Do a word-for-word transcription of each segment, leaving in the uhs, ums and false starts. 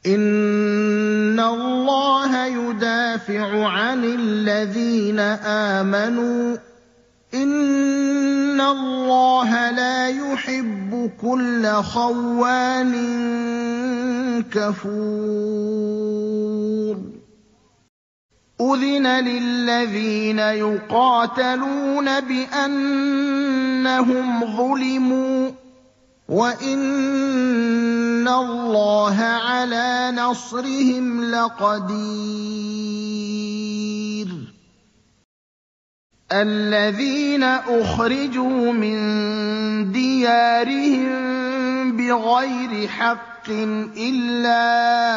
إِنَّ اللَّهَ يُدَافِعُ عَنِ الَّذِينَ آمَنُوا ۗ إِنَّ اللَّهَ لَا يُحِبُّ كُلَّ خَوَّانٍ كَفُورٍ أُذِنَ لِلَّذِينَ يُقَاتَلُونَ بِأَنَّهُمْ ظُلِمُوا ۚ وَإِنَّ اللَّهَ عَلَىٰ نَصْرِهِمْ لَقَدِيرٌ الَّذِينَ أُخْرِجُوا مِن دِيَارِهِم بِغَيْرِ حَقٍّ إِلَّا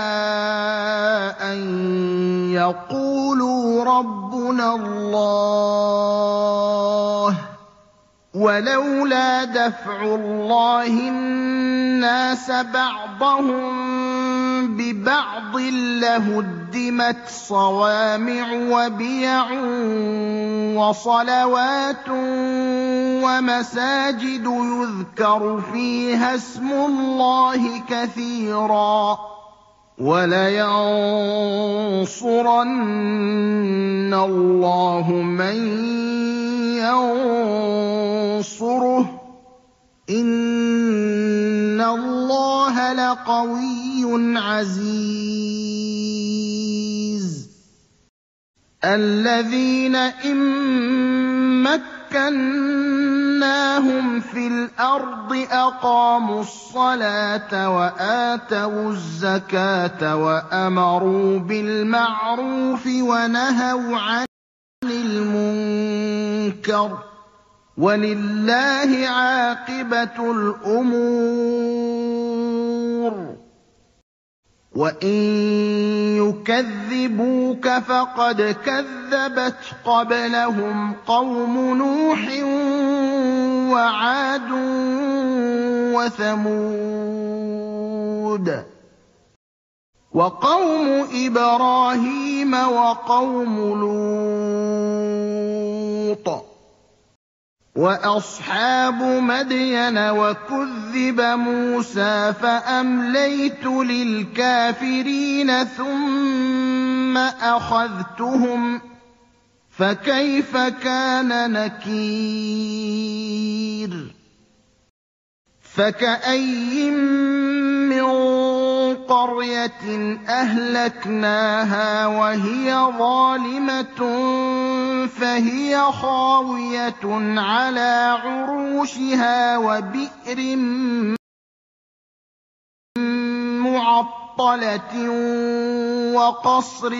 أَن يَقُولُوا رَبُّنَا اللَّهُ ۗ وَلَوْلَا دَفْعُ اللَّهِ النَّاسَ بَعْضَهُم بِبَعْضٍ لَّهُدِّمَتْ صَوَامِعُ وَبِيَعٌ وَصَلَوَاتٌ وَمَسَاجِدُ يُذْكَرُ فِيهَا اسْمُ اللَّهِ كَثِيرًا ۗ وَلَيَنصُرَنَّ اللَّهُ مَن يَنصُرُهُ ۗ إِنَّ اللَّهَ لَقَوِيٌّ عَزِيزٌ الَّذِينَ إِن مَّكَّنَّاهُمْ فِي الْأَرْضِ أَقَامُوا الصَّلَاةَ وَآتَوُا الزَّكَاةَ وَأَمَرُوا بِالْمَعْرُوفِ وَنَهَوْا عَنِ الْمُنكَرِ ۗ وَلِلَّهِ عَاقِبَةُ الْأُمُورِ وَإِن يُكَذِّبُوكَ فَقَدْ كَذَّبَتْ قَبْلَهُمْ قَوْمُ نُوحٍ وَعَادٌ وَثَمُودُ وَقَوْمُ إِبْرَاهِيمَ وَقَوْمُ لُوطٍ وَأَصْحَابُ مَدْيَنَ ۖ وَكُذِّبَ مُوسَىٰ فَأَمْلَيْتُ لِلْكَافِرِينَ ثُمَّ أَخَذْتُهُمْ ۖ فَكَيْفَ كَانَ نَكِيرِ فَكَأَيِّن مِّن قَرْيَةٍ أَهْلَكْنَاهَا وَهِيَ مُجْرِمَةٌ فَهِيَ خَاوِيَةٌ عَلَىٰ عُرُوشِهَا وَبِئْرٍ مُّعَطَّلَةٍ وَقَصْرٍ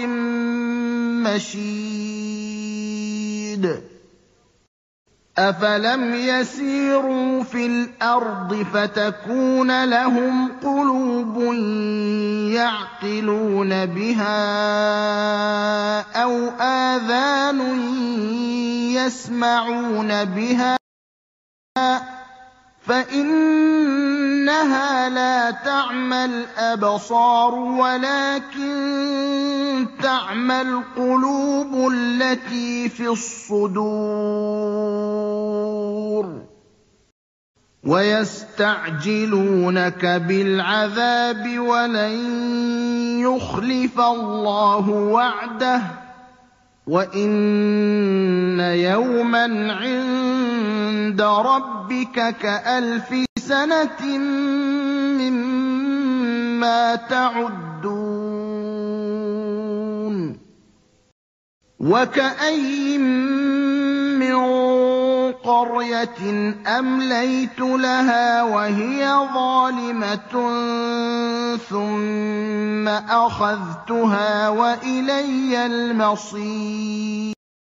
مَّشِيدٍ أَفَلَمْ يَسِيرُوا فِي الْأَرْضِ فَتَكُونَ لَهُمْ قُلُوبٌ يَعْقِلُونَ بِهَا أَوْ آذَانٌ يَسْمَعُونَ بِهَا ۖ فَإِنَّهَا لَا تَعْمَى الْأَبْصَارُ وَلَٰكِن تَعْمَى الْقُلُوبُ الَّتِي فِي الصُّدُورِ وَيَسْتَعْجِلُونَكَ بِالْعَذَابِ وَلَن يُخْلِفَ اللَّهُ وَعْدَهُ ۚ وَإِنَّ يَوْمًا عِندَ رَبِّكَ كَأَلْفِ سَنَةٍ مِّمَّا تَعُدُّونَ وَكَأَيِّن مِّن قَرْيَةٍ أَمْلَيْتُ لَهَا وَهِيَ ظَالِمَةٌ ثُمَّ أَخَذْتُهَا وَإِلَيَّ الْمَصِيرُ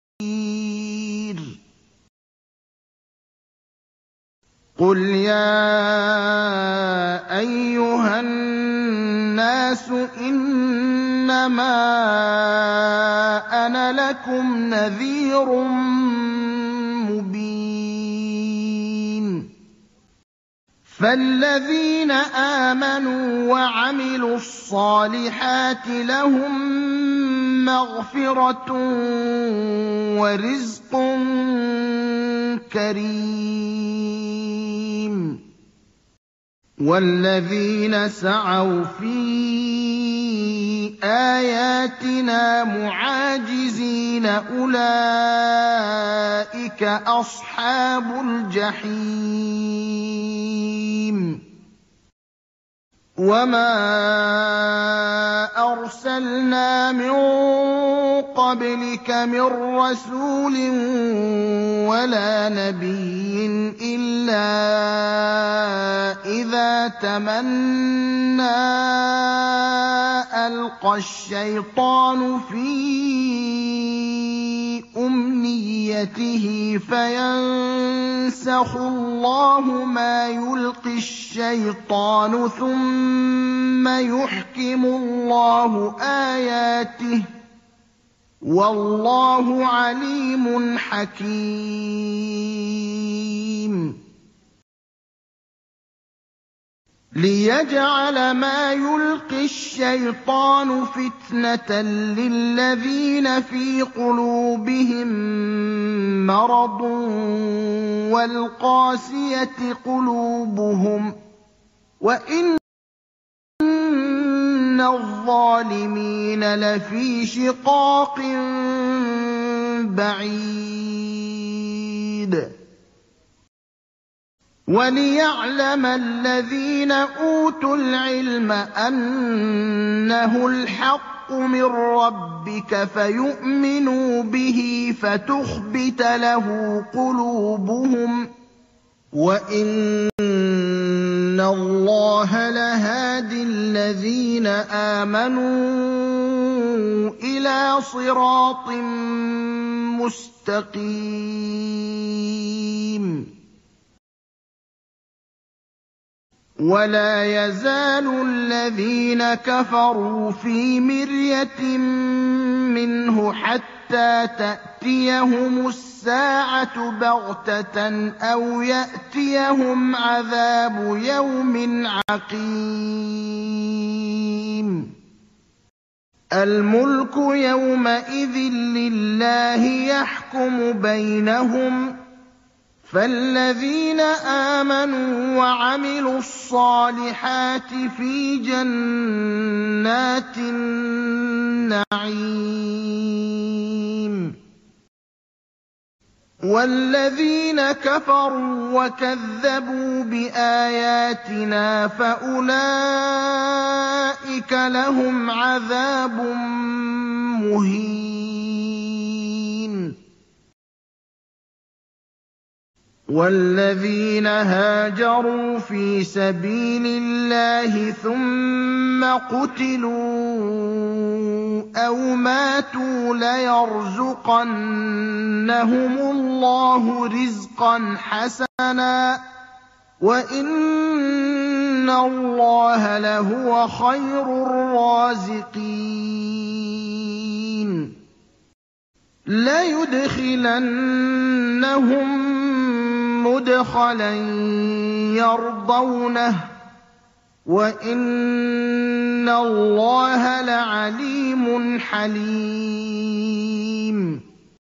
قُلْ يَا أَيُّهَا النَّاسُ إِنَّمَا أَنَا لَكُمْ نَذِيرٌ مُّبِينٌ فَالَّذِينَ آمَنُوا وَعَمِلُوا الصَّالِحَاتِ لَهُم مَّغْفِرَةٌ وَرِزْقٌ كَرِيمٌ وَالَّذِينَ سَعَوْا فِي آيَاتِنَا مُعَاجِزِينَ أُولَٰئِكَ أَصْحَابُ الْجَحِيمِ وَمَا أَرْسَلْنَا مِن قَبْلِكَ مِن رَّسُولٍ وَلَا نَبِيٍّ إِلَّا إِذَا تَمَنَّىٰ أَلْقَى الشَّيْطَانُ فِي أُمْنِيَّتِهِ فَيَنسَخُ اللَّهُ مَا يُلْقِي الشَّيْطَانُ ثُمَّ يُحْكِمُ اللَّهُ آيَاتِهِ ۗ وَاللَّهُ عَلِيمٌ حَكِيمٌ لِيَجْعَلَ مَا يُلْقِي الشَّيْطَانُ فِتْنَةً لِّلَّذِينَ فِي قُلُوبِهِم مَّرَضٌ وَالْقَاسِيَةِ قُلُوبُهُمْ ۗ وَإِنَّ الظَّالِمِينَ لَفِي شِقَاقٍ بَعِيدٍ وَلِيَعْلَمَ الَّذِينَ أُوتُوا الْعِلْمَ أَنَّهُ الْحَقُّ مِن رَّبِّكَ فَيُؤْمِنُوا بِهِ فَتُخْبِتَ لَهُ قُلُوبُهُمْ ۗ وَإِنَّ اللَّهَ لَهَادِ الَّذِينَ آمَنُوا إِلَىٰ صِرَاطٍ مُّسْتَقِيمٍ وَلَا يَزَالُ الَّذِينَ كَفَرُوا فِي مِرْيَةٍ مِّنْهُ حَتَّىٰ تَأْتِيَهُمُ السَّاعَةُ بَغْتَةً أَوْ يَأْتِيَهُمْ عَذَابُ يَوْمٍ عَقِيمٍ الْمُلْكُ يَوْمَئِذٍ لِّلَّهِ يَحْكُمُ بَيْنَهُمْ ۚ فَالَّذِينَ آمَنُوا وَعَمِلُوا الصَّالِحَاتِ فِي جَنَّاتِ النَّعِيمِ وَالَّذِينَ كَفَرُوا وَكَذَّبُوا بِآيَاتِنَا فَأُولَٰئِكَ لَهُمْ عَذَابٌ مُّهِينٌ وَالَّذِينَ هَاجَرُوا فِي سَبِيلِ اللَّهِ ثُمَّ قُتِلُوا أَوْ مَاتُوا لَيَرْزُقَنَّهُمُ اللَّهُ رِزْقًا حَسَنًا ۚ وَإِنَّ اللَّهَ لَهُوَ خَيْرُ الرَّازِقِينَ لَيُدْخِلَنَّهُم مُّدْخَلًا يَرْضَوْنَهُ ۗ وَإِنَّ اللَّهَ لَعَلِيمٌ حَلِيمٌ